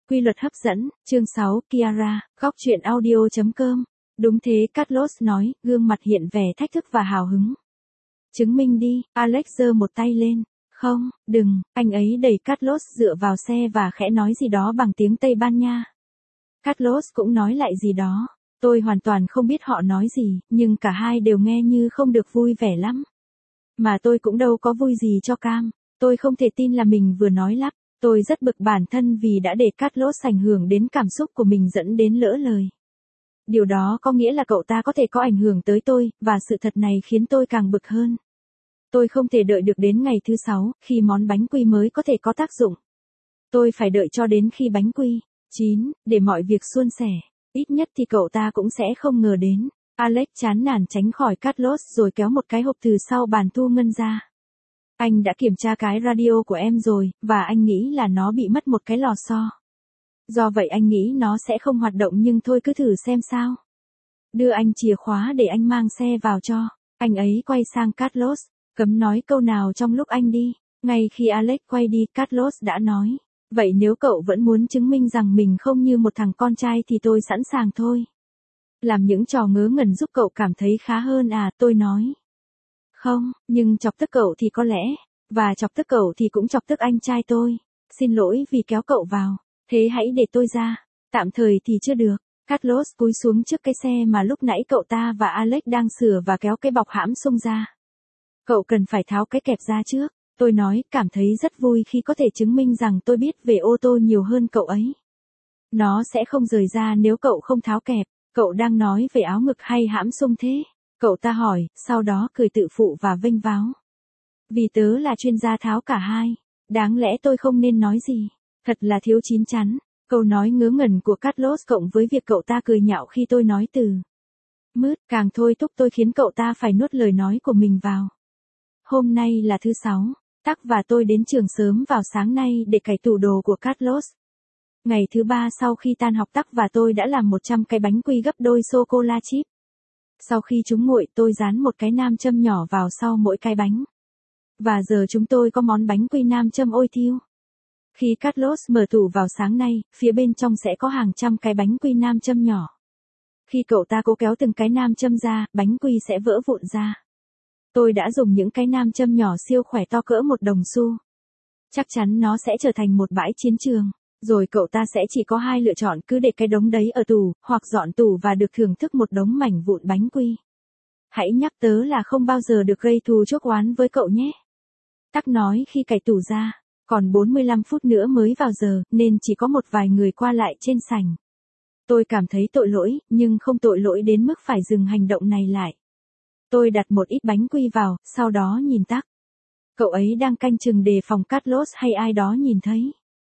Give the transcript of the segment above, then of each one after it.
Quy luật hấp dẫn, chương 6, Kiara, góc truyện audio.com. Đúng thế, Carlos nói, gương mặt hiện vẻ thách thức và hào hứng. Chứng minh đi, Alex giơ một tay lên. Không, đừng, anh ấy đẩy Carlos dựa vào xe và khẽ nói gì đó bằng tiếng Tây Ban Nha. Carlos cũng nói lại gì đó. Tôi hoàn toàn không biết họ nói gì, nhưng cả hai đều nghe như không được vui vẻ lắm. Mà tôi cũng đâu có vui gì cho cam. Tôi không thể tin là mình vừa nói lắp. Tôi rất bực bản thân vì đã để Carlos ảnh hưởng đến cảm xúc của mình dẫn đến lỡ lời. Điều đó có nghĩa là cậu ta có thể có ảnh hưởng tới tôi, và sự thật này khiến tôi càng bực hơn. Tôi không thể đợi được đến ngày thứ 6, khi món bánh quy mới có thể có tác dụng. Tôi phải đợi cho đến khi bánh quy chín, để mọi việc suôn sẻ. Ít nhất thì cậu ta cũng sẽ không ngờ đến. Alex chán nản tránh khỏi Carlos rồi kéo một cái hộp từ sau bàn thu ngân ra. Anh đã kiểm tra cái radio của em rồi, và anh nghĩ là nó bị mất một cái lò xo. Do vậy anh nghĩ nó sẽ không hoạt động, nhưng thôi cứ thử xem sao. Đưa anh chìa khóa để anh mang xe vào cho. Anh ấy quay sang Carlos, cấm nói câu nào trong lúc anh đi. Ngay khi Alex quay đi, Carlos đã nói. Vậy nếu cậu vẫn muốn chứng minh rằng mình không như một thằng con trai thì tôi sẵn sàng thôi. Làm những trò ngớ ngẩn giúp cậu cảm thấy khá hơn à, tôi nói. Không, nhưng chọc tức cậu thì có lẽ, và chọc tức cậu thì cũng chọc tức anh trai tôi. Xin lỗi vì kéo cậu vào, thế hãy để tôi ra. Tạm thời thì chưa được. Carlos cúi xuống trước cái xe mà lúc nãy cậu ta và Alex đang sửa và kéo cái bọc hãm xung ra. Cậu cần phải tháo cái kẹp ra trước. Tôi nói, cảm thấy rất vui khi có thể chứng minh rằng tôi biết về ô tô nhiều hơn cậu ấy. Nó sẽ không rời ra nếu cậu không tháo kẹp. Cậu đang nói về áo ngực hay hãm xung thế? Cậu ta hỏi, sau đó cười tự phụ và vênh váo. Vì tớ là chuyên gia tháo cả hai. Đáng lẽ tôi không nên nói gì. Thật là thiếu chín chắn. Câu nói ngớ ngẩn của Carlos cộng với việc cậu ta cười nhạo khi tôi nói từ mứt càng thôi thúc tôi khiến cậu ta phải nuốt lời nói của mình vào. Hôm nay là thứ 6. Tắc và tôi đến trường sớm vào sáng nay để cày tủ đồ của Carlos. Ngày thứ 3 sau khi tan học, Tắc và tôi đã làm 100 cái bánh quy gấp đôi sô-cô-la chip. Sau khi chúng nguội, tôi dán một cái nam châm nhỏ vào sau mỗi cái bánh. Và giờ chúng tôi có món bánh quy nam châm ôi thiêu. Khi Carlos mở tủ vào sáng nay, phía bên trong sẽ có hàng trăm cái bánh quy nam châm nhỏ. Khi cậu ta cố kéo từng cái nam châm ra, bánh quy sẽ vỡ vụn ra. Tôi đã dùng những cái nam châm nhỏ siêu khỏe to cỡ 1 đồng xu. Chắc chắn nó sẽ trở thành một bãi chiến trường. Rồi cậu ta sẽ chỉ có 2 lựa chọn, cứ để cái đống đấy ở tủ, hoặc dọn tủ và được thưởng thức một đống mảnh vụn bánh quy. Hãy nhắc tớ là không bao giờ được gây thù chuốc oán với cậu nhé. Tắc nói khi cày tủ ra. Còn 45 phút nữa mới vào giờ, nên chỉ có một vài người qua lại trên sảnh. Tôi cảm thấy tội lỗi, nhưng không tội lỗi đến mức phải dừng hành động này lại. Tôi đặt một ít bánh quy vào, sau đó nhìn Tắc. Cậu ấy đang canh chừng đề phòng Carlos hay ai đó nhìn thấy.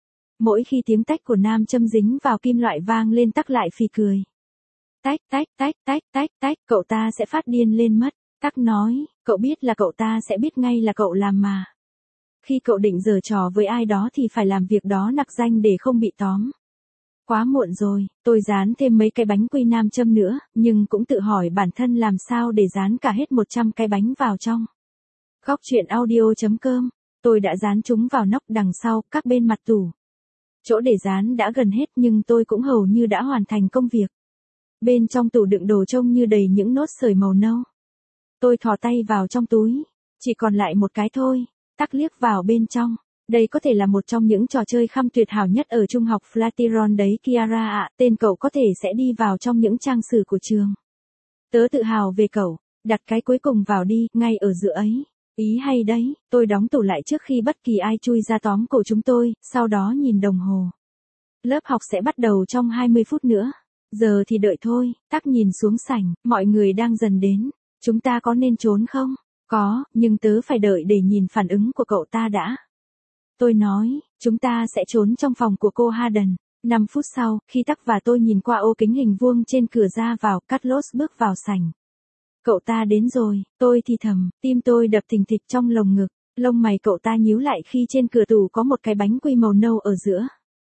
Mỗi khi tiếng tách của nam châm dính vào kim loại vang lên, Tắc lại phì cười. Tách, tách, tách, tách, tách, tách, cậu ta sẽ phát điên lên mất. Tắc nói, cậu biết là cậu ta sẽ biết ngay là cậu làm mà. Khi cậu định giở trò với ai đó thì phải làm việc đó nặc danh để không bị tóm. Quá muộn rồi, tôi dán thêm mấy cái bánh quy nam châm nữa, nhưng cũng tự hỏi bản thân làm sao để dán cả hết 100 cái bánh vào trong. Góc truyện audio.com. Tôi đã dán chúng vào nóc đằng sau, các bên mặt tủ. Chỗ để dán đã gần hết, nhưng tôi cũng hầu như đã hoàn thành công việc. Bên trong tủ đựng đồ trông như đầy những nốt sợi màu nâu. Tôi thò tay vào trong túi. Chỉ còn lại một cái thôi. Tắc liếc vào bên trong. Đây có thể là một trong những trò chơi khăm tuyệt hảo nhất ở trung học Flatiron đấy Kiara ạ. Tên cậu có thể sẽ đi vào trong những trang sử của trường. Tớ tự hào về cậu. Đặt cái cuối cùng vào đi, ngay ở giữa ấy. Ý hay đấy. Tôi đóng tủ lại trước khi bất kỳ ai chui ra tóm cổ chúng tôi, sau đó nhìn đồng hồ. Lớp học sẽ bắt đầu trong 20 phút nữa. Giờ thì đợi thôi. Tắc nhìn xuống sảnh, mọi người đang dần đến. Chúng ta có nên trốn không? Có, nhưng tớ phải đợi để nhìn phản ứng của cậu ta đã. Tôi nói, chúng ta sẽ trốn trong phòng của cô Harden. 5 phút sau, khi Tắc và tôi nhìn qua ô kính hình vuông trên cửa ra vào, Carlos bước vào sảnh. Cậu ta đến rồi, tôi thì thầm, tim tôi đập thình thịch trong lồng ngực. Lông mày cậu ta nhíu lại khi trên cửa tủ có một cái bánh quy màu nâu ở giữa.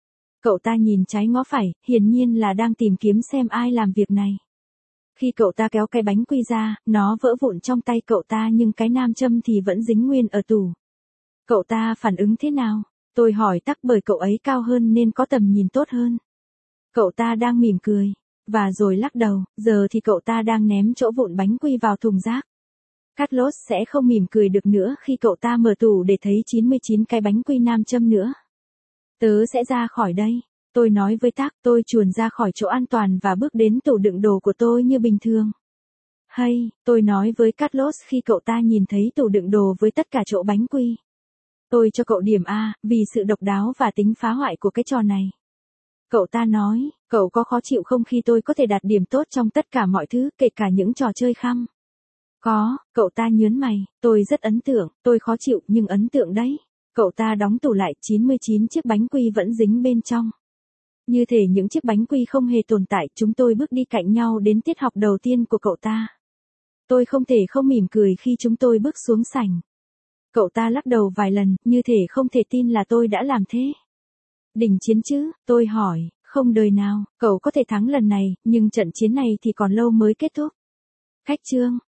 Cậu ta nhìn trái ngó phải, hiển nhiên là đang tìm kiếm xem ai làm việc này. Khi cậu ta kéo cái bánh quy ra, nó vỡ vụn trong tay cậu ta, nhưng cái nam châm thì vẫn dính nguyên ở tủ. Cậu ta phản ứng thế nào? Tôi hỏi tắc bởi cậu ấy cao hơn nên có tầm nhìn tốt hơn. Cậu ta đang mỉm cười. Và rồi lắc đầu, giờ thì cậu ta đang ném chỗ vụn bánh quy vào thùng rác. Carlos sẽ không mỉm cười được nữa khi cậu ta mở tủ để thấy 99 cái bánh quy nam châm nữa. Tớ sẽ ra khỏi đây. Tôi nói với Tắc, tôi chuồn ra khỏi chỗ an toàn và bước đến tủ đựng đồ của tôi như bình thường. Hay, tôi nói với Carlos khi cậu ta nhìn thấy tủ đựng đồ với tất cả chỗ bánh quy. Tôi cho cậu điểm A, vì sự độc đáo và tính phá hoại của cái trò này. Cậu ta nói, cậu có khó chịu không khi tôi có thể đạt điểm tốt trong tất cả mọi thứ, kể cả những trò chơi khăm? Có, cậu ta nhớn mày, tôi rất ấn tượng, tôi khó chịu nhưng ấn tượng đấy. Cậu ta đóng tủ lại 99 chiếc bánh quy vẫn dính bên trong. Như thể những chiếc bánh quy không hề tồn tại, chúng tôi bước đi cạnh nhau đến tiết học đầu tiên của cậu ta. Tôi không thể không mỉm cười khi chúng tôi bước xuống sảnh. Cậu ta lắc đầu vài lần, như thể không thể tin là tôi đã làm thế. Đỉnh chiến chứ, tôi hỏi, không đời nào, cậu có thể thắng lần này, nhưng trận chiến này thì còn lâu mới kết thúc. Khách trương,